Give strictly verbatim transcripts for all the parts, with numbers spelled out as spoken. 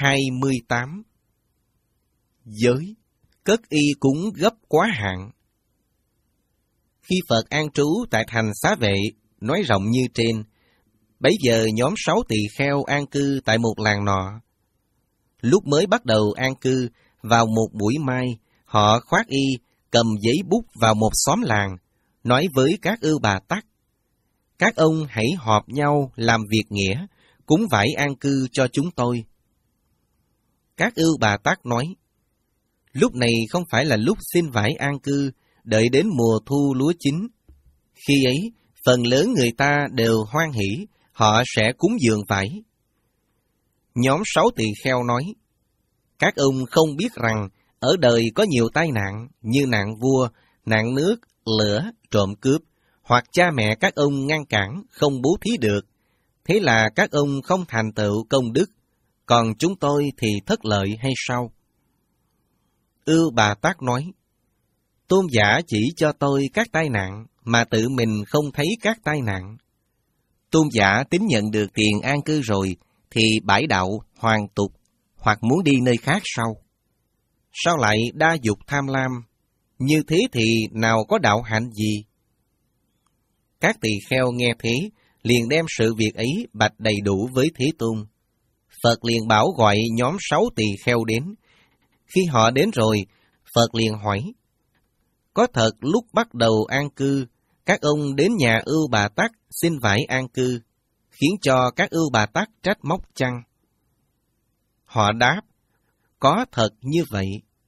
hai mươi tám. Giới, cất y cúng gấp quá hạn. Khi Phật an trú tại thành Xá Vệ, nói rộng như trên, bấy giờ nhóm sáu tỳ kheo an cư tại một làng nọ. Lúc mới bắt đầu an cư, vào một buổi mai, họ khoác y, cầm giấy bút vào một xóm làng, nói với các ưu bà tắc: các ông hãy họp nhau làm việc nghĩa, cúng vải an cư cho chúng tôi. Các ưu bà tắc nói: lúc này không phải là lúc xin vải an cư, đợi đến mùa thu lúa chín. Khi ấy, phần lớn người ta đều hoan hỉ, họ sẽ cúng dường vải. Nhóm sáu tỳ kheo nói: các ông không biết rằng ở đời có nhiều tai nạn như nạn vua, nạn nước, lửa, trộm cướp, hoặc cha mẹ các ông ngăn cản, không bố thí được. Thế là các ông không thành tựu công đức, còn chúng tôi thì thất lợi hay sao? Ưu Bà Tát nói: tôn giả chỉ cho tôi các tai nạn, mà tự mình không thấy các tai nạn. Tôn giả tín nhận được tiền an cư rồi, thì bãi đạo, hoàn tục, hoặc muốn đi nơi khác sao? Sao lại đa dục tham lam? Như thế thì nào có đạo hạnh gì? Các tỳ kheo nghe thế, liền đem sự việc ấy bạch đầy đủ với Thế Tôn. Phật liền bảo gọi nhóm sáu tỳ kheo đến. Khi họ đến rồi, Phật liền hỏi: có thật lúc bắt đầu an cư, các ông đến nhà Ưu Bà Tắc xin vải an cư, khiến cho các Ưu Bà Tắc trách móc chăng? Họ đáp: có thật như vậy.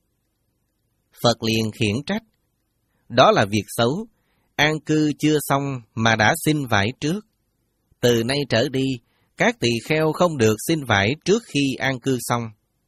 Phật liền khiển trách: đó là việc xấu, an cư chưa xong mà đã xin vải trước. Từ nay trở đi, các tỳ kheo không được xin vải trước khi an cư xong.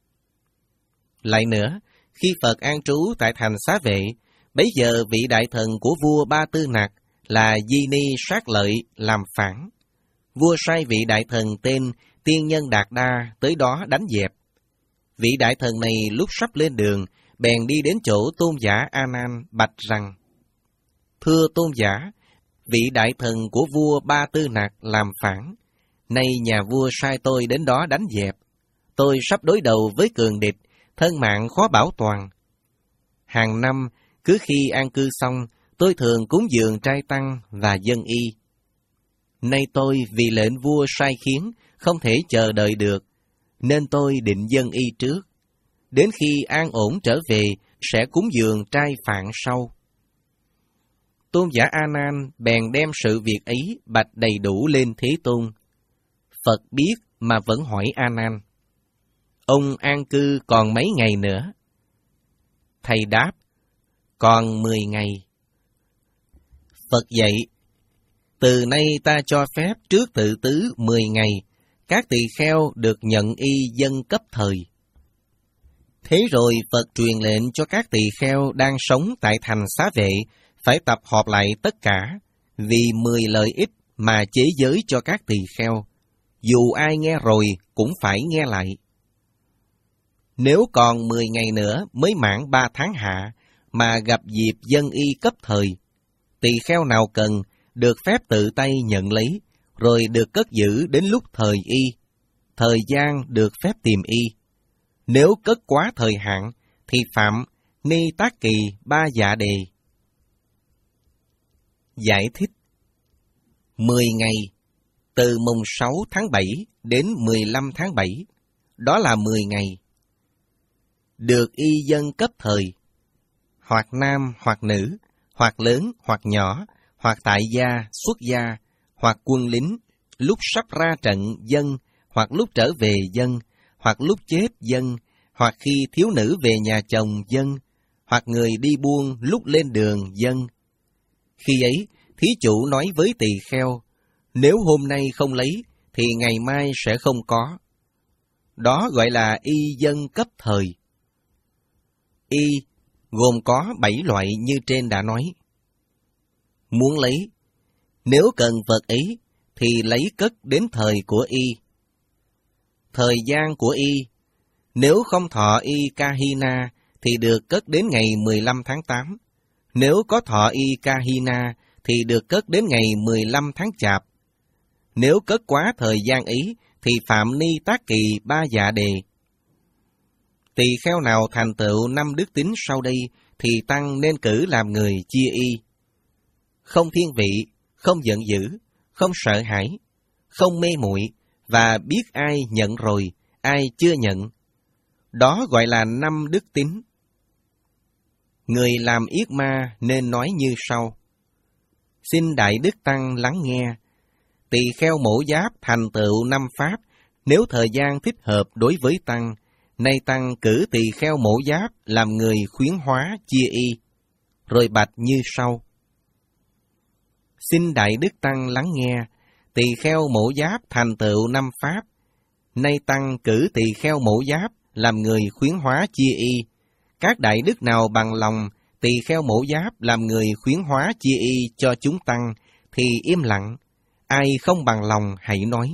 Lại nữa, khi Phật an trú tại thành Xá Vệ, bấy giờ vị đại thần của vua Ba Tư Nặc là Di Ni Sát Lợi làm phản. Vua sai vị đại thần tên Tiên Nhân Đạt Đa tới đó đánh dẹp. Vị đại thần này lúc sắp lên đường, bèn đi đến chỗ tôn giả A Nan bạch rằng: thưa tôn giả, vị đại thần của vua Ba Tư Nặc làm phản. Nay nhà vua sai tôi đến đó đánh dẹp. Tôi sắp đối đầu với cường địch, thân mạng khó bảo toàn. Hàng năm, cứ khi an cư xong, tôi thường cúng dường trai tăng và dâng y. Nay tôi vì lệnh vua sai khiến, không thể chờ đợi được, nên tôi định dâng y trước. Đến khi an ổn trở về, sẽ cúng dường trai phạn sau. Tôn giả A Nan bèn đem sự việc ấy bạch đầy đủ lên Thế Tôn. Phật biết mà vẫn hỏi A Nan: ông an cư còn mấy ngày nữa? Thầy đáp: còn mười ngày. Phật dạy: từ nay ta cho phép trước tự tứ mười ngày, các tỳ kheo được nhận y dân cấp thời. Thế rồi Phật truyền lệnh cho các tỳ kheo đang sống tại thành Xá Vệ phải tập họp lại tất cả, vì mười lợi ích mà chế giới cho các tỳ kheo. Dù ai nghe rồi cũng phải nghe lại. Nếu còn mười ngày nữa mới mãn ba tháng hạ, mà gặp dịp dân y cấp thời, tỳ kheo nào cần được phép tự tay nhận lấy, rồi được cất giữ đến lúc thời y, thời gian được phép tìm y. Nếu cất quá thời hạn, thì phạm ni tác kỳ ba dạ đề. Giải thích: mười ngày, từ mùng sáu tháng bảy đến mười lăm tháng bảy, đó là mười ngày. Được y dân cấp thời, hoặc nam hoặc nữ, hoặc lớn hoặc nhỏ, hoặc tại gia, xuất gia, hoặc quân lính, lúc sắp ra trận dân, hoặc lúc trở về dân, hoặc lúc chết dân, hoặc khi thiếu nữ về nhà chồng dân, hoặc người đi buôn lúc lên đường dân. Khi ấy, thí chủ nói với tỳ kheo: nếu hôm nay không lấy, thì ngày mai sẽ không có. Đó gọi là y dân cấp thời. Y gồm có bảy loại như trên đã nói. Muốn lấy, nếu cần vật ấy, thì lấy cất đến thời của y. Thời gian của y, nếu không thọ y Kahina, thì được cất đến ngày mười lăm tháng tám. Nếu có thọ y Kahina, thì được cất đến ngày mười lăm tháng Chạp. Nếu cất quá thời gian ấy, thì phạm ni tác kỳ ba dạ đề. Tỳ kheo nào thành tựu năm đức tính sau đây, thì tăng nên cử làm người chia y. Không thiên vị, không giận dữ, không sợ hãi, không mê muội, và biết ai nhận rồi, ai chưa nhận. Đó gọi là năm đức tính. Người làm yết ma nên nói như sau: xin Đại Đức Tăng lắng nghe. Tỳ kheo Mổ Giáp thành tựu năm pháp, nếu thời gian thích hợp đối với Tăng, nay Tăng cử tỳ kheo Mổ Giáp làm người khuyến hóa chia y. Rồi bạch như sau: xin Đại Đức Tăng lắng nghe. Tỳ kheo Mổ Giáp thành tựu năm pháp, nay Tăng cử tỳ kheo Mổ Giáp làm người khuyến hóa chia y. Các đại đức nào bằng lòng tỳ kheo Mổ Giáp làm người khuyến hóa chia y cho chúng Tăng, thì im lặng. Ai không bằng lòng hãy nói.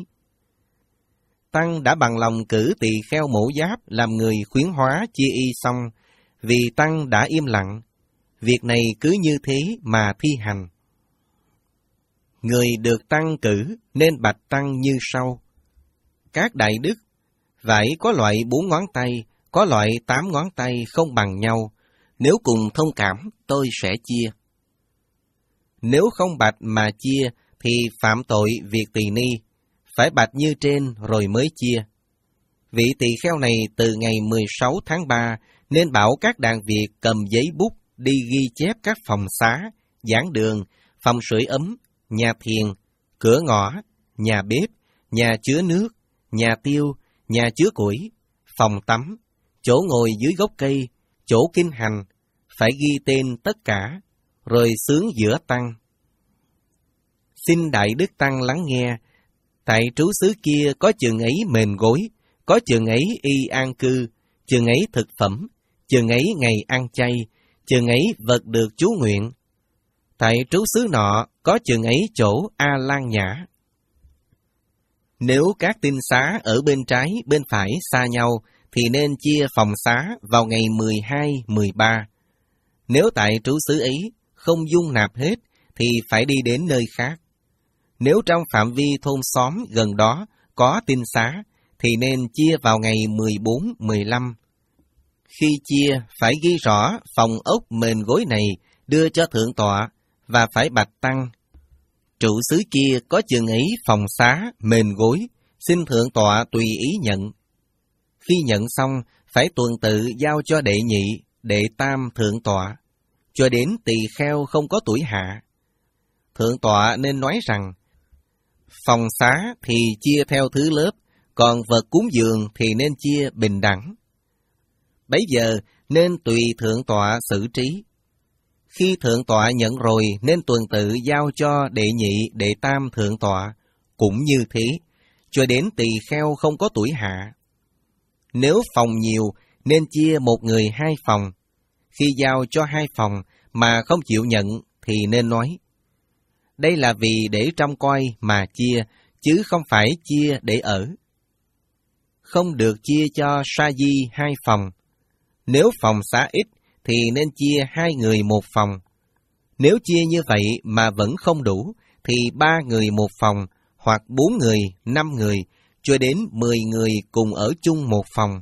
Tăng đã bằng lòng cử tỳ kheo Mổ Giáp làm người khuyến hóa chia y xong, vì Tăng đã im lặng. Việc này cứ như thế mà thi hành. Người được Tăng cử nên bạch Tăng như sau: các đại đức, vải có loại bốn ngón tay, có loại tám ngón tay không bằng nhau. Nếu cùng thông cảm, tôi sẽ chia. Nếu không bạch mà chia, thì phạm tội việc tỳ ni, phải bạch như trên rồi mới chia. Vị tỳ kheo này từ ngày mười sáu tháng ba nên bảo các đàn Việt cầm giấy bút đi ghi chép các phòng xá, giảng đường, phòng sưởi ấm, nhà thiền, cửa ngõ, nhà bếp, nhà chứa nước, nhà tiêu, nhà chứa củi, phòng tắm, chỗ ngồi dưới gốc cây, chỗ kinh hành, phải ghi tên tất cả, rồi xướng giữa Tăng. Xin Đại Đức Tăng lắng nghe. Tại trú xứ kia có chừng ấy mền gối, có chừng ấy y an cư, chừng ấy thực phẩm, chừng ấy ngày ăn chay, chừng ấy vật được chú nguyện. Tại trú xứ nọ có chừng ấy chỗ A Lan Nhã. Nếu các tinh xá ở bên trái, bên phải xa nhau, thì nên chia phòng xá vào ngày mười hai, mười ba. Nếu tại trú xứ ấy không dung nạp hết, thì phải đi đến nơi khác. Nếu trong phạm vi thôn xóm gần đó có tinh xá, thì nên chia vào ngày mười bốn, mười lăm. Khi chia, phải ghi rõ phòng ốc mền gối này đưa cho thượng tọa, và phải bạch Tăng: trụ xứ kia có chừng ấy phòng xá, mền gối, xin thượng tọa tùy ý nhận. Khi nhận xong, phải tuần tự giao cho đệ nhị, đệ tam thượng tọa, cho đến tỳ kheo không có tuổi hạ. Thượng tọa nên nói rằng, phòng xá thì chia theo thứ lớp, còn vật cúng dường thì nên chia bình đẳng. Bấy giờ nên tùy thượng tọa xử trí. Khi thượng tọa nhận rồi nên tuần tự giao cho đệ nhị, đệ tam thượng tọa, cũng như thế, cho đến tỳ kheo không có tuổi hạ. Nếu phòng nhiều nên chia một người hai phòng. Khi giao cho hai phòng mà không chịu nhận thì nên nói: đây là vì để trông coi mà chia, chứ không phải chia để ở. Không được chia cho sa di hai phòng. Nếu phòng xá ít thì nên chia hai người một phòng. Nếu chia như vậy mà vẫn không đủ, thì ba người một phòng, hoặc bốn người, năm người, cho đến mười người cùng ở chung một phòng.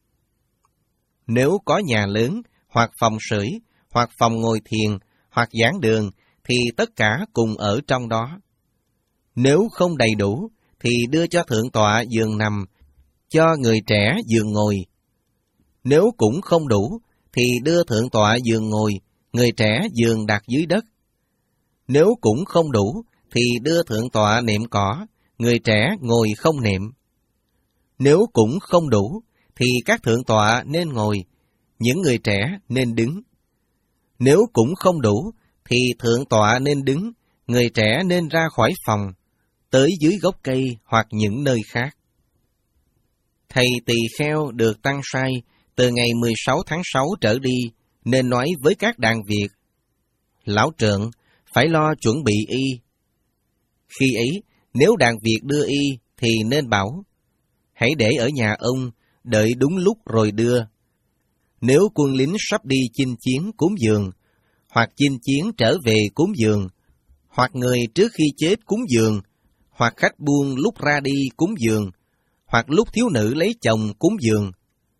Nếu có nhà lớn, hoặc phòng sưởi, hoặc phòng ngồi thiền, hoặc giảng đường, thì tất cả cùng ở trong đó. Nếu không đầy đủ, thì đưa cho thượng tọa giường nằm, cho người trẻ giường ngồi. Nếu cũng không đủ, thì đưa thượng tọa giường ngồi, người trẻ giường đặt dưới đất. Nếu cũng không đủ, thì đưa thượng tọa nệm cỏ, người trẻ ngồi không nệm. Nếu cũng không đủ, thì các thượng tọa nên ngồi, những người trẻ nên đứng. Nếu cũng không đủ, thì thượng tọa nên đứng, người trẻ nên ra khỏi phòng, tới dưới gốc cây hoặc những nơi khác. Thầy tỳ kheo được tăng sai từ ngày mười sáu tháng sáu trở đi, nên nói với các đàn Việt: lão trượng, phải lo chuẩn bị y. Khi ấy, nếu đàn Việt đưa y, thì nên bảo: hãy để ở nhà ông, đợi đúng lúc rồi đưa. Nếu quân lính sắp đi chinh chiến cúng dường, hoặc chinh chiến trở về cúng dường, hoặc người trước khi chết cúng dường, hoặc khách buôn lúc ra đi cúng dường, hoặc lúc thiếu nữ lấy chồng cúng dường,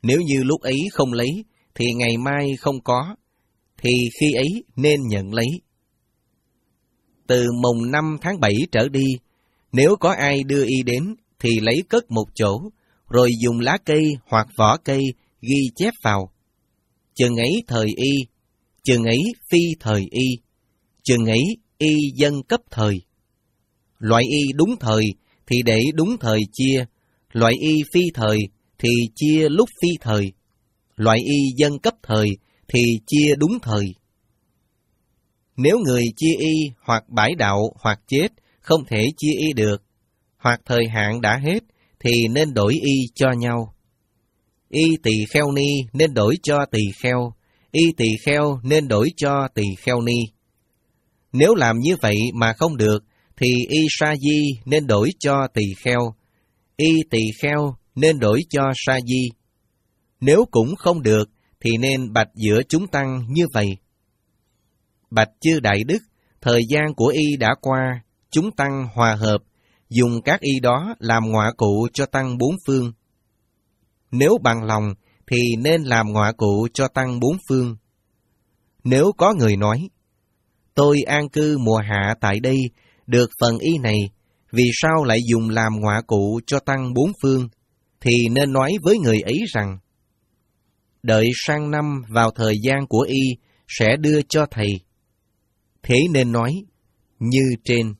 Nếu như lúc ấy không lấy, thì ngày mai không có, thì khi ấy nên nhận lấy. Từ mùng năm tháng bảy trở đi, nếu có ai đưa y đến, thì lấy cất một chỗ, rồi dùng lá cây hoặc vỏ cây ghi chép vào. Chừng ấy thời y, chừng ấy phi thời y, chừng ấy y dân cấp thời. Loại y đúng thời thì để đúng thời chia, loại y phi thời thì chia lúc phi thời, loại y dân cấp thời thì chia đúng thời. Nếu người chia y hoặc bãi đạo hoặc chết, không thể chia y được, hoặc thời hạn đã hết, thì nên đổi y cho nhau. Y tỳ kheo ni nên đổi cho tỳ kheo, y tỳ kheo nên đổi cho tỳ kheo ni. Nếu làm như vậy mà không được, thì y sa di nên đổi cho tỳ kheo, y tỳ kheo nên đổi cho sa di. Nếu cũng không được, thì nên bạch giữa chúng tăng như vậy: Bạch chư đại đức, thời gian của y đã qua, chúng tăng hòa hợp, dùng các y đó làm ngọa cụ cho tăng bốn phương. Nếu bằng lòng, thì nên làm ngọa cụ cho tăng bốn phương. Nếu có người nói: Tôi an cư mùa hạ tại đây, được phần y này, vì sao lại dùng làm ngọa cụ cho tăng bốn phương? Thì nên nói với người ấy rằng: Đợi sang năm vào thời gian của y, sẽ đưa cho thầy. Thế nên nói như trên.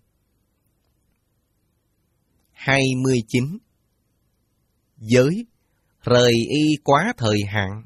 hai mươi chín. Giới, rời y quá thời hạn.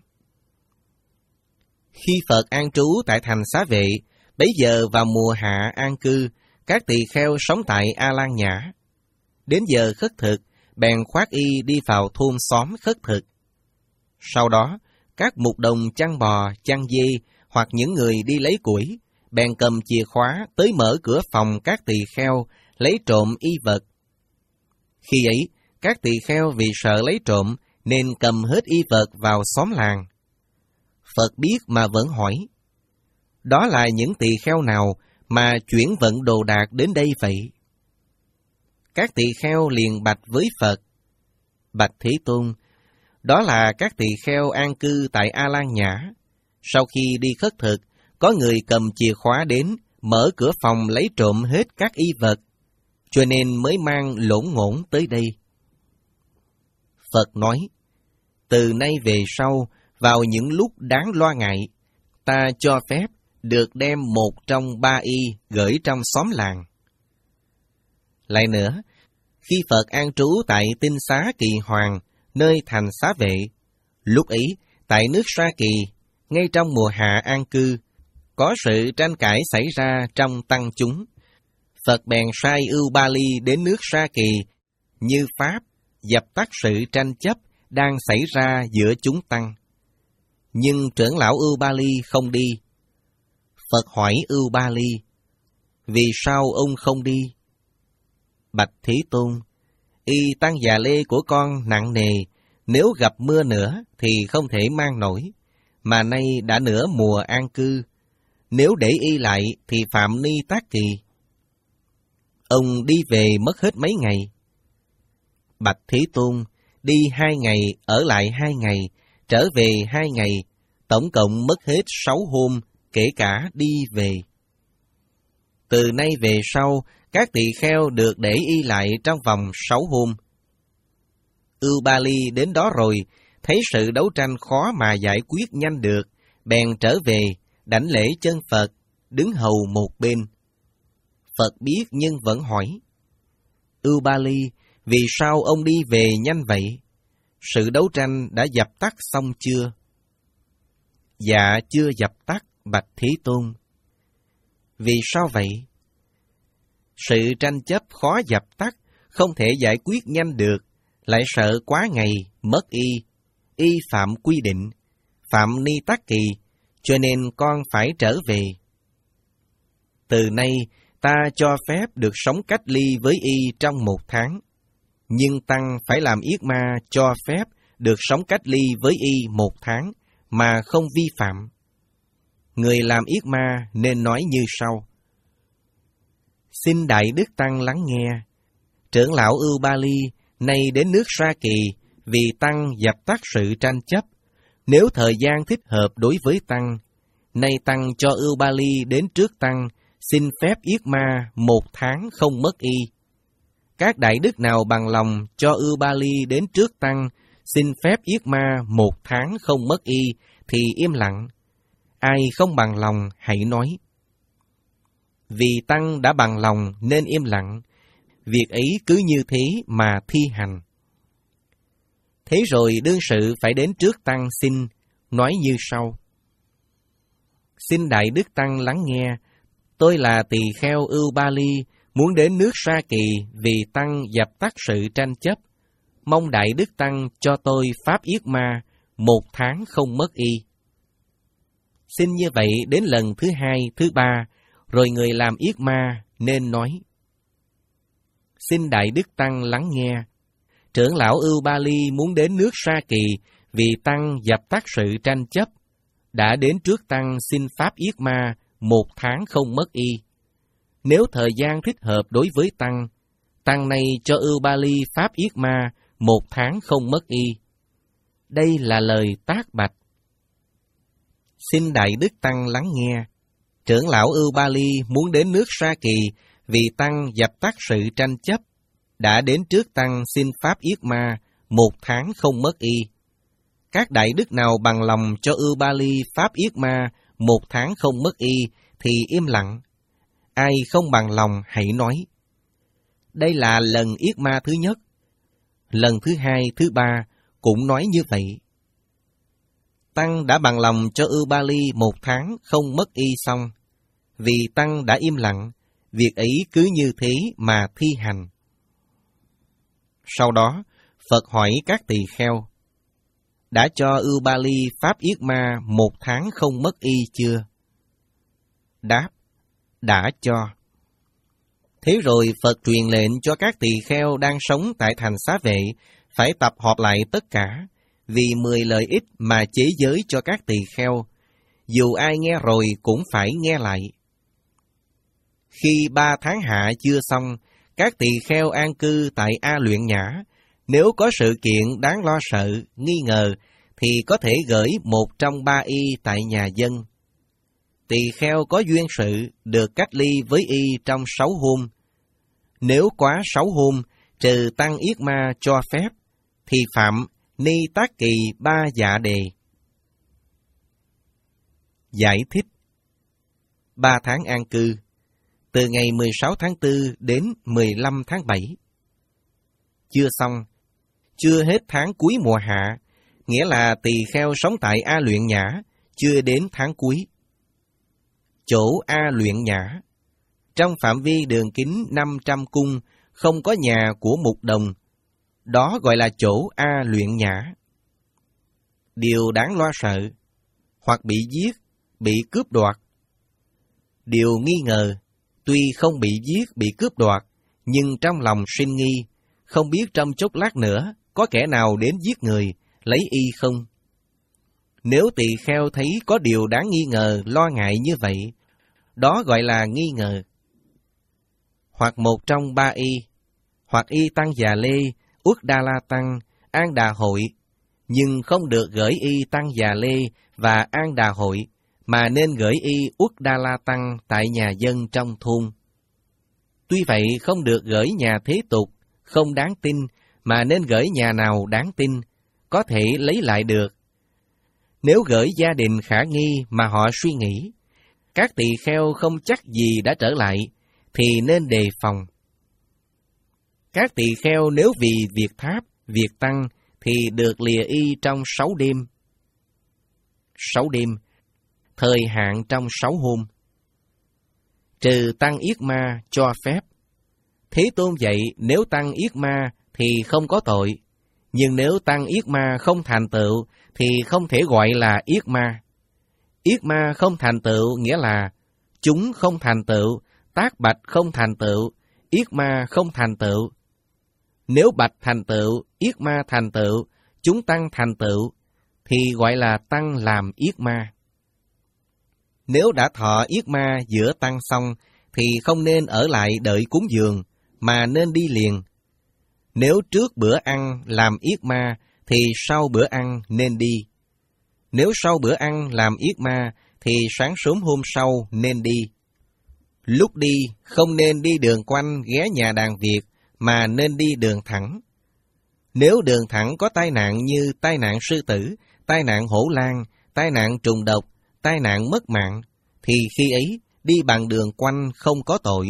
Khi Phật an trú tại thành Xá Vệ, bấy giờ vào mùa hạ an cư, các tỳ kheo sống tại A Lan Nhã. Đến giờ khất thực, bèn khoác y đi vào thôn xóm khất thực. Sau đó, các mục đồng chăn bò, chăn dê hoặc những người đi lấy củi, bèn cầm chìa khóa tới mở cửa phòng các tỳ kheo, lấy trộm y vật. Khi ấy, các tỳ kheo vì sợ lấy trộm, nên cầm hết y vật vào xóm làng. Phật biết mà vẫn hỏi: Đó là những tỳ kheo nào mà chuyển vận đồ đạc đến đây vậy? Các tỳ kheo liền bạch với Phật: Bạch Thế Tôn, đó là các tỳ kheo an cư tại A Lan Nhã. Sau khi đi khất thực, có người cầm chìa khóa đến, mở cửa phòng lấy trộm hết các y vật, cho nên mới mang lỗn ngỗn tới đây. Phật nói: Từ nay về sau, vào những lúc đáng lo ngại, ta cho phép được đem một trong ba y gửi trong xóm làng. Lại nữa, khi Phật an trú tại Tinh Xá Kỳ Hoàng, nơi thành Xá Vệ, lúc ấy, tại nước Sa Kỳ, ngay trong mùa hạ an cư, có sự tranh cãi xảy ra trong tăng chúng. Phật bèn sai Ưu Ba Ly đến nước Sa Kỳ, như pháp, dập tắt sự tranh chấp đang xảy ra giữa chúng tăng. Nhưng trưởng lão Ưu Ba Ly không đi. Phật hỏi Ưu Ba Ly: Vì sao ông không đi? Bạch Thế Tôn, y tăng già lê của con nặng nề, nếu gặp mưa nữa thì không thể mang nổi, mà nay đã nửa mùa an cư, nếu để y lại thì phạm ni tác kỳ. Ông đi về mất hết mấy ngày. Bạch Thế Tôn, đi hai ngày, ở lại hai ngày, trở về hai ngày, tổng cộng mất hết sáu hôm, kể cả đi về. Từ nay về sau, các tỳ kheo được để y lại trong vòng sáu hôm. Ưu Ba Ly đến đó rồi, thấy sự đấu tranh khó mà giải quyết nhanh được, bèn trở về, đảnh lễ chân Phật, đứng hầu một bên. Phật biết nhưng vẫn hỏi: Ưu Ba Ly, vì sao ông đi về nhanh vậy? Sự đấu tranh đã dập tắt xong chưa? Dạ chưa dập tắt, bạch Thế Tôn. Vì sao vậy? Sự tranh chấp khó dập tắt, không thể giải quyết nhanh được, lại sợ quá ngày, mất y, y phạm quy định, phạm ni tắc kỳ, cho nên con phải trở về. Từ nay, ta cho phép được sống cách ly với y trong một tháng, nhưng tăng phải làm yết ma cho phép được sống cách ly với y một tháng, mà không vi phạm. Người làm yết ma nên nói như sau: Xin Đại Đức Tăng lắng nghe. Trưởng lão Ưu Ba Ly nay đến nước Sa Kỳ, vì tăng dập tắt sự tranh chấp. Nếu thời gian thích hợp đối với tăng, nay tăng cho Ưu Ba Ly đến trước tăng, xin phép yết ma một tháng không mất y. Các đại đức nào bằng lòng cho Ưu Ba Ly đến trước tăng, xin phép yết ma một tháng không mất y, thì im lặng. Ai không bằng lòng hãy nói. Vì tăng đã bằng lòng nên im lặng, việc ấy cứ như thế mà thi hành. Thế rồi đương sự phải đến trước tăng xin, nói như sau. Xin đại đức tăng lắng nghe, tôi là tỳ kheo Ưu Ba Ly, muốn đến nước Sa Kỳ vì tăng dập tắt sự tranh chấp. Mong đại đức tăng cho tôi pháp yết ma, một tháng không mất y. Xin như vậy đến lần thứ hai, thứ ba, rồi người làm yết ma nên nói. Xin đại đức tăng lắng nghe, trưởng lão Ưu Ba Ly muốn đến nước Sa Kỳ vì tăng dập tắt sự tranh chấp, đã đến trước tăng xin pháp yết ma, một tháng không mất y. Nếu thời gian thích hợp đối với tăng, tăng này cho Ưu Ba Ly pháp yết ma, một tháng không mất y. Đây là lời tác bạch. Xin đại đức tăng lắng nghe, trưởng lão Ưu Ba Ly muốn đến nước Sa Kỳ vì tăng dập tắt sự tranh chấp, đã đến trước tăng xin pháp yết ma, một tháng không mất y. Các đại đức nào bằng lòng cho Ưu Ba Ly pháp yết ma, một tháng không mất y, thì im lặng. Ai không bằng lòng hãy nói. Đây là lần yết ma thứ nhất. Lần thứ hai, thứ ba cũng nói như vậy. Tăng đã bằng lòng cho Ưu Ba Ly một tháng không mất y xong. Vì tăng đã im lặng, việc ấy cứ như thế mà thi hành. Sau đó, Phật hỏi các tỳ kheo, đã cho Ưu Ba Ly pháp yết ma một tháng không mất y chưa? Đáp, đã cho. Thế rồi Phật truyền lệnh cho các tỳ kheo đang sống tại thành Xá Vệ phải tập họp lại tất cả, vì mười lợi ích mà chế giới cho các tỳ kheo, dù ai nghe rồi cũng phải nghe lại. Khi ba tháng hạ chưa xong, các tỳ kheo an cư tại A Luyện Nhã, nếu có sự kiện đáng lo sợ, nghi ngờ, thì có thể gửi một trong ba y tại nhà dân. Tỳ kheo có duyên sự được cách ly với y trong sáu hôm. Nếu quá sáu hôm, trừ tăng yết ma cho phép, thì phạm ni tác kỳ ba dạ đề. Giải thích. Ba tháng an cư, từ ngày mười sáu tháng tư đến mười lăm tháng bảy. Chưa xong, chưa hết tháng cuối mùa hạ, nghĩa là tỳ kheo sống tại A Luyện Nhã, chưa đến tháng cuối. Chỗ A Luyện Nhã, trong phạm vi đường kính năm trăm cung, không có nhà của mục đồng, đó gọi là chỗ A Luyện Nhã. Điều đáng lo sợ, hoặc bị giết, bị cướp đoạt. Điều nghi ngờ, tuy không bị giết, bị cướp đoạt, nhưng trong lòng sinh nghi, không biết trong chốc lát nữa có kẻ nào đến giết người, lấy y không. Nếu tỳ kheo thấy có điều đáng nghi ngờ, lo ngại như vậy, đó gọi là nghi ngờ. Hoặc một trong ba y, hoặc y tăng già lê, Uất Đa La Tăng, An Đà Hội, nhưng không được gửi y tăng già lê và An Đà Hội, mà nên gửi y Uất Đa La Tăng tại nhà dân trong thôn. Tuy vậy không được gửi nhà thế tục, không đáng tin, mà nên gửi nhà nào đáng tin, có thể lấy lại được. Nếu gửi gia đình khả nghi mà họ suy nghĩ, các tỳ kheo không chắc gì đã trở lại, thì nên đề phòng. Các tỳ kheo nếu vì việc tháp, việc tăng, thì được lìa y trong sáu đêm. Sáu đêm, thời hạn trong sáu hôm. Trừ tăng yết ma cho phép. Thế Tôn dạy nếu tăng yết ma thì không có tội, nhưng nếu tăng yết ma không thành tựu thì không thể gọi là yết ma. Yết ma không thành tựu nghĩa là chúng không thành tựu, tác bạch không thành tựu, yết ma không thành tựu. Nếu bạch thành tựu, yết ma thành tựu, chúng tăng thành tựu, thì gọi là tăng làm yết ma. Nếu đã thọ yết ma giữa tăng xong, thì không nên ở lại đợi cúng dường, mà nên đi liền. Nếu trước bữa ăn làm yết ma, thì sau bữa ăn nên đi. Nếu sau bữa ăn làm yết ma, thì sáng sớm hôm sau nên đi. Lúc đi, không nên đi đường quanh ghé nhà đàn Việt, mà nên đi đường thẳng. Nếu đường thẳng có tai nạn như tai nạn sư tử, tai nạn hổ lang, tai nạn trùng độc, tai nạn mất mạng, thì khi ấy đi bằng đường quanh không có tội.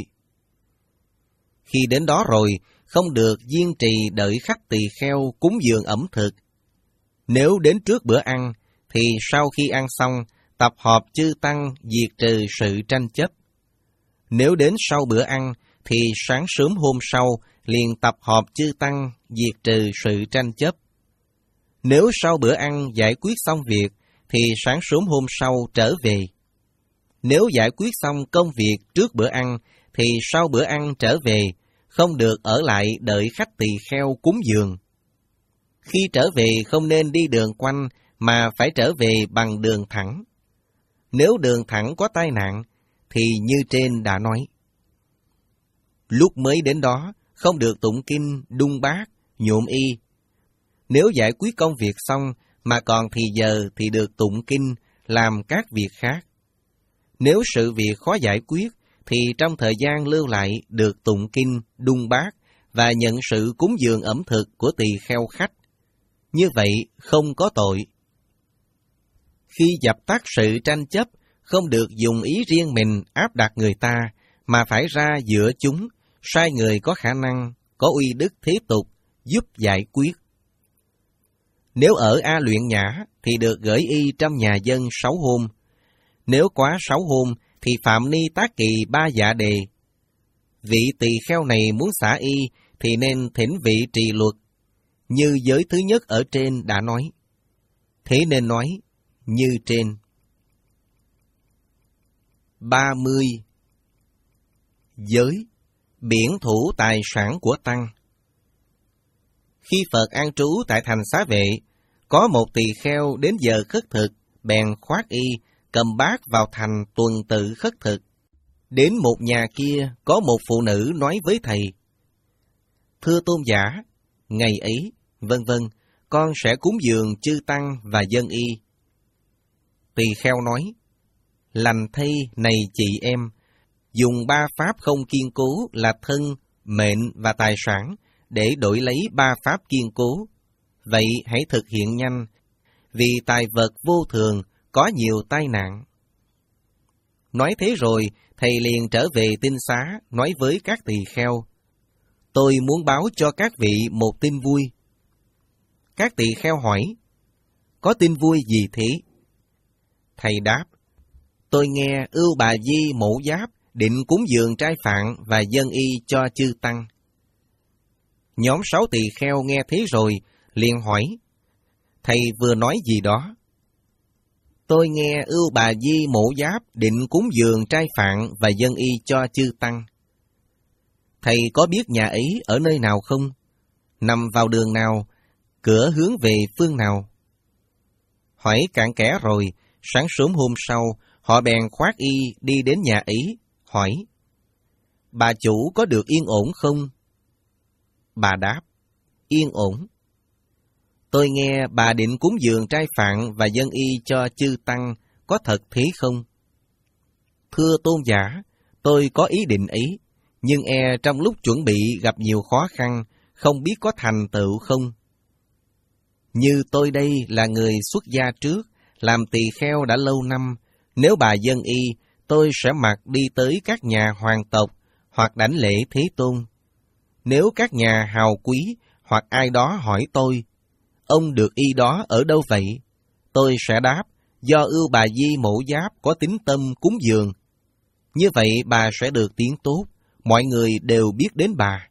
Khi đến đó rồi, không được kiên trì đợi khách tỳ kheo cúng dường ẩm thực. Nếu đến trước bữa ăn, thì sau khi ăn xong, tập họp chư tăng diệt trừ sự tranh chấp. Nếu đến sau bữa ăn, thì sáng sớm hôm sau liền tập họp chư tăng diệt trừ sự tranh chấp. Nếu sau bữa ăn giải quyết xong việc, thì sáng sớm hôm sau trở về. Nếu giải quyết xong công việc trước bữa ăn, thì sau bữa ăn trở về, không được ở lại đợi khách tỳ kheo cúng dường. Khi trở về không nên đi đường quanh, mà phải trở về bằng đường thẳng. Nếu đường thẳng có tai nạn, thì như trên đã nói. Lúc mới đến đó, không được tụng kinh, đung bát, nhuộm y. Nếu giải quyết công việc xong, mà còn thì giờ thì được tụng kinh, làm các việc khác. Nếu sự việc khó giải quyết, thì trong thời gian lưu lại được tụng kinh, đung bát và nhận sự cúng dường ẩm thực của tỳ kheo khách. Như vậy không có tội. Khi dập tắt sự tranh chấp, không được dùng ý riêng mình áp đặt người ta, mà phải ra giữa chúng, sai người có khả năng, có uy đức thế tục, giúp giải quyết. Nếu ở A Luyện Nhã, thì được gửi y trong nhà dân sáu hôm. Nếu quá sáu hôm, thì phạm ni tác kỳ ba dạ đề. Vị tỳ kheo này muốn xả y, thì nên thỉnh vị trì luật, như giới thứ nhất ở trên đã nói. Thế nên nói, như trên. ba mươi. Giới, biển thủ tài sản của Tăng. Khi Phật an trú tại thành Xá Vệ, có một tỳ kheo đến giờ khất thực, bèn khoác y, cầm bát vào thành tuần tự khất thực. Đến một nhà kia, có một phụ nữ nói với thầy: Thưa tôn giả, ngày ấy, vân vân, con sẽ cúng dường chư tăng và dân y. Tỳ kheo nói: Lành thay này chị em, dùng ba pháp không kiên cố là thân, mệnh và tài sản để đổi lấy ba pháp kiên cố. Vậy hãy thực hiện nhanh, vì tài vật vô thường, có nhiều tai nạn. Nói thế rồi, thầy liền trở về tinh xá, nói với các tỳ kheo: Tôi muốn báo cho các vị một tin vui. Các tỳ kheo hỏi: Có tin vui gì thế? Thầy đáp: Tôi nghe Ưu Bà Di Mẫu Giáp định cúng dường trai phạn và dân y cho chư tăng. Nhóm sáu tỳ kheo nghe thế rồi, liền hỏi: Thầy vừa nói gì đó? Tôi nghe Ưu Bà Di Mẫu Giáp định cúng dường trai phạn và dân y cho chư tăng. Thầy có biết nhà ấy ở nơi nào không? Nằm vào đường nào? Cửa hướng về phương nào? Hỏi cặn kẽ rồi, sáng sớm hôm sau, họ bèn khoác y đi đến nhà ấy, hỏi: Bà chủ có được yên ổn không? Bà đáp: Yên ổn. Tôi nghe bà định cúng dường trai phạn và dân y cho chư tăng, có thật thế không? Thưa tôn giả, tôi có ý định ấy, nhưng e trong lúc chuẩn bị gặp nhiều khó khăn, không biết có thành tựu không? Như tôi đây là người xuất gia trước, làm tỳ kheo đã lâu năm, nếu bà dân y, tôi sẽ mặc đi tới các nhà hoàng tộc hoặc đảnh lễ Thế Tôn. Nếu các nhà hào quý hoặc ai đó hỏi tôi: Ông được y đó ở đâu vậy? Tôi sẽ đáp: Do Ưu Bà Di Mẫu Giáp có tín tâm cúng dường. Như vậy bà sẽ được tiếng tốt, mọi người đều biết đến bà.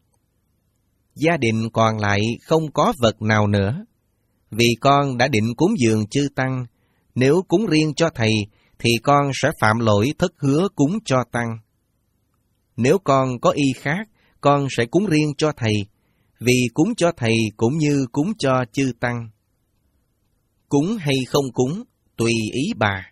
Gia đình còn lại không có vật nào nữa. Vì con đã định cúng dường chư tăng, nếu cúng riêng cho thầy, thì con sẽ phạm lỗi thất hứa cúng cho tăng. Nếu con có y khác, con sẽ cúng riêng cho thầy, vì cúng cho thầy cũng như cúng cho chư tăng. Cúng hay không cúng, tùy ý bà.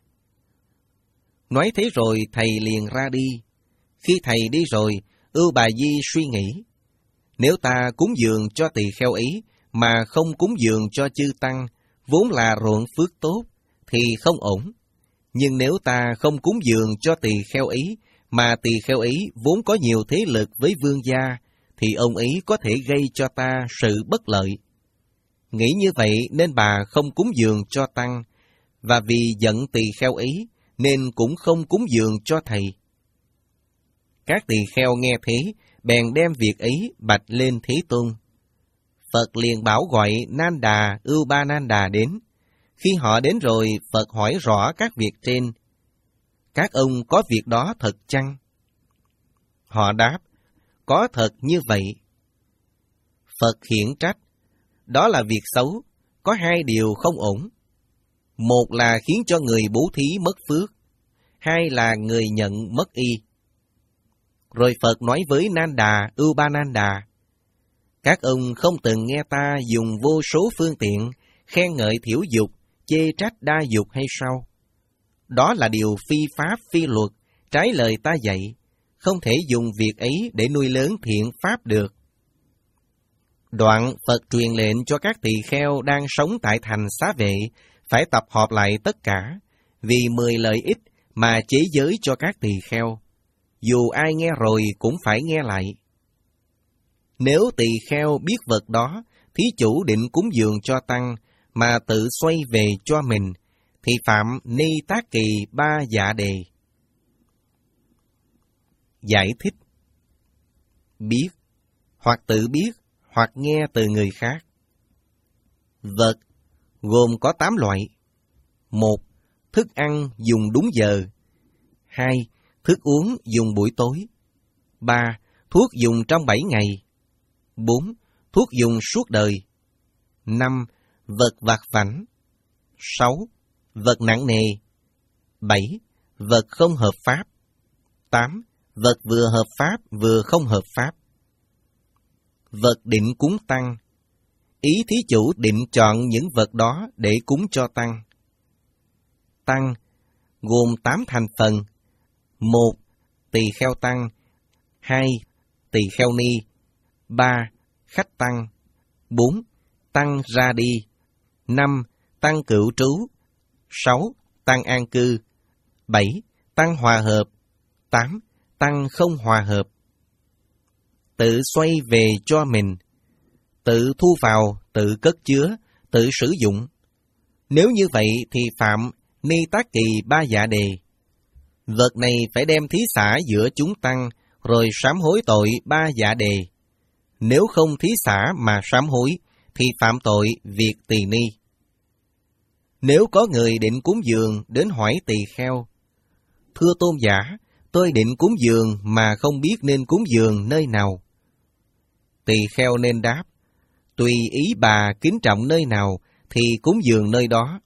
Nói thế rồi thầy liền ra đi. Khi thầy đi rồi, Ưu Bà Di suy nghĩ: Nếu ta cúng dường cho tỳ kheo ấy, mà không cúng dường cho chư tăng, vốn là ruộng phước tốt, thì không ổn. Nhưng nếu ta không cúng dường cho tỳ kheo ấy, mà tỳ kheo ấy vốn có nhiều thế lực với vương gia, thì ông ấy có thể gây cho ta sự bất lợi. Nghĩ như vậy nên bà không cúng dường cho tăng, và vì giận tỳ kheo ấy, nên cũng không cúng dường cho thầy. Các tỳ kheo nghe thế, bèn đem việc ấy bạch lên Thế Tôn. Phật liền bảo gọi Nanda, Upananda đến. Khi họ đến rồi, Phật hỏi rõ các việc trên. Các ông có việc đó thật chăng? Họ đáp, có thật như vậy. Phật khiển trách, đó là việc xấu, có hai điều không ổn. Một là khiến cho người bố thí mất phước, hai là người nhận mất y. Rồi Phật nói với Nanda, Upananda, các ông không từng nghe ta dùng vô số phương tiện, khen ngợi thiểu dục, chê trách đa dục hay sao? Đó là điều phi pháp phi luật, trái lời ta dạy, không thể dùng việc ấy để nuôi lớn thiện pháp được. Đoạn Phật truyền lệnh cho các tỳ kheo đang sống tại thành Xá Vệ phải tập họp lại tất cả, vì mười lợi ích mà chế giới cho các tỳ kheo. Dù ai nghe rồi cũng phải nghe lại. Nếu tỳ kheo biết vật đó, thí chủ định cúng dường cho tăng, mà tự xoay về cho mình, thì phạm ni tác kỳ ba dạ đề. Giải thích: biết, hoặc tự biết, hoặc nghe từ người khác. Vật gồm có tám loại. Một, thức ăn dùng đúng giờ. Hai, thức uống dùng buổi tối. Ba, thuốc dùng trong bảy ngày. Bốn, thuốc dùng suốt đời. Năm, vật vặt vãnh. Sáu, vật nặng nề. Bảy, vật không hợp pháp. Tám, vật vừa hợp pháp vừa không hợp pháp. Vật định cúng tăng. Ý thí chủ định chọn những vật đó để cúng cho tăng. Tăng gồm tám thành phần. Một, tỳ kheo tăng. Hai, tỳ kheo ni. Ba, khách tăng. Bốn, tăng ra đi. Năm, tăng cửu trú. Sáu, tăng an cư. Bảy, tăng hòa hợp. Tám, tăng không hòa hợp. Tự xoay về cho mình, tự thu vào, tự cất chứa, tự sử dụng. Nếu như vậy thì phạm ni tác kỳ ba dạ đề. Vật này phải đem thí xả giữa chúng tăng, rồi sám hối tội ba dạ đề. Nếu không thí xả mà sám hối, thì phạm tội việc tỳ ni. Nếu có người định cúng dường đến hỏi tỳ kheo, thưa tôn giả, tôi định cúng dường mà không biết nên cúng dường nơi nào. Tỳ kheo nên đáp, tùy ý bà kính trọng nơi nào thì cúng dường nơi đó.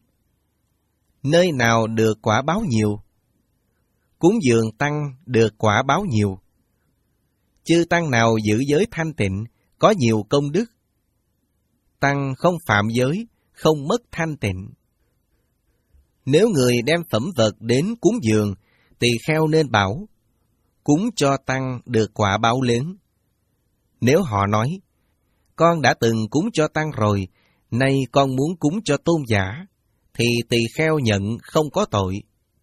Nơi nào được quả báo nhiều? Cúng dường tăng được quả báo nhiều. Chư tăng nào giữ giới thanh tịnh, có nhiều công đức. Tăng không phạm giới, không mất thanh tịnh. Nếu người đem phẩm vật đến cúng dường, tỳ kheo nên bảo, cúng cho tăng được quả báo lớn. Nếu họ nói, con đã từng cúng cho tăng rồi, nay con muốn cúng cho tôn giả, thì tỳ kheo nhận không có tội.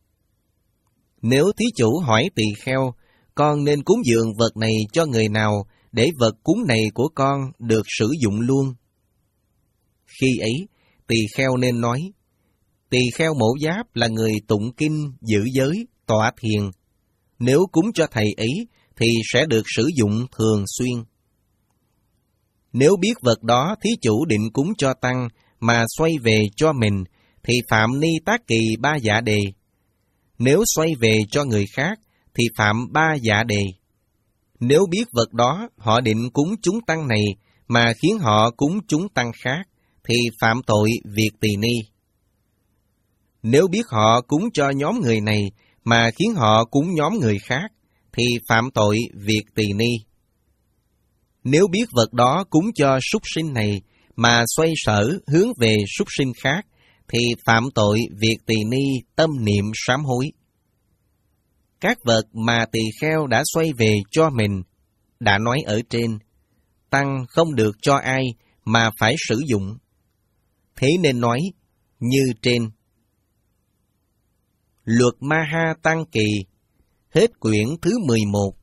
Nếu thí chủ hỏi tỳ kheo, con nên cúng dường vật này cho người nào, để vật cúng này của con được sử dụng luôn. Khi ấy, tỳ kheo nên nói, tỳ kheo Mổ Giáp là người tụng kinh, giữ giới, tọa thiền. Nếu cúng cho thầy ấy, thì sẽ được sử dụng thường xuyên. Nếu biết vật đó thí chủ định cúng cho tăng, mà xoay về cho mình, thì phạm ni tác kỳ ba dạ đề. Nếu xoay về cho người khác, thì phạm ba dạ đề. Nếu biết vật đó họ định cúng chúng tăng này, mà khiến họ cúng chúng tăng khác, thì phạm tội việc tỳ ni. Nếu biết họ cúng cho nhóm người này, mà khiến họ cúng nhóm người khác, thì phạm tội việc tỳ ni. Nếu biết vật đó cúng cho súc sinh này, mà xoay sở hướng về súc sinh khác, thì phạm tội việc tỳ ni tâm niệm sám hối. Các vật mà tỳ kheo đã xoay về cho mình, đã nói ở trên, tăng không được cho ai, mà phải sử dụng. Thế nên nói như trên. Luật Maha Tăng Kỳ, hết quyển thứ mười một,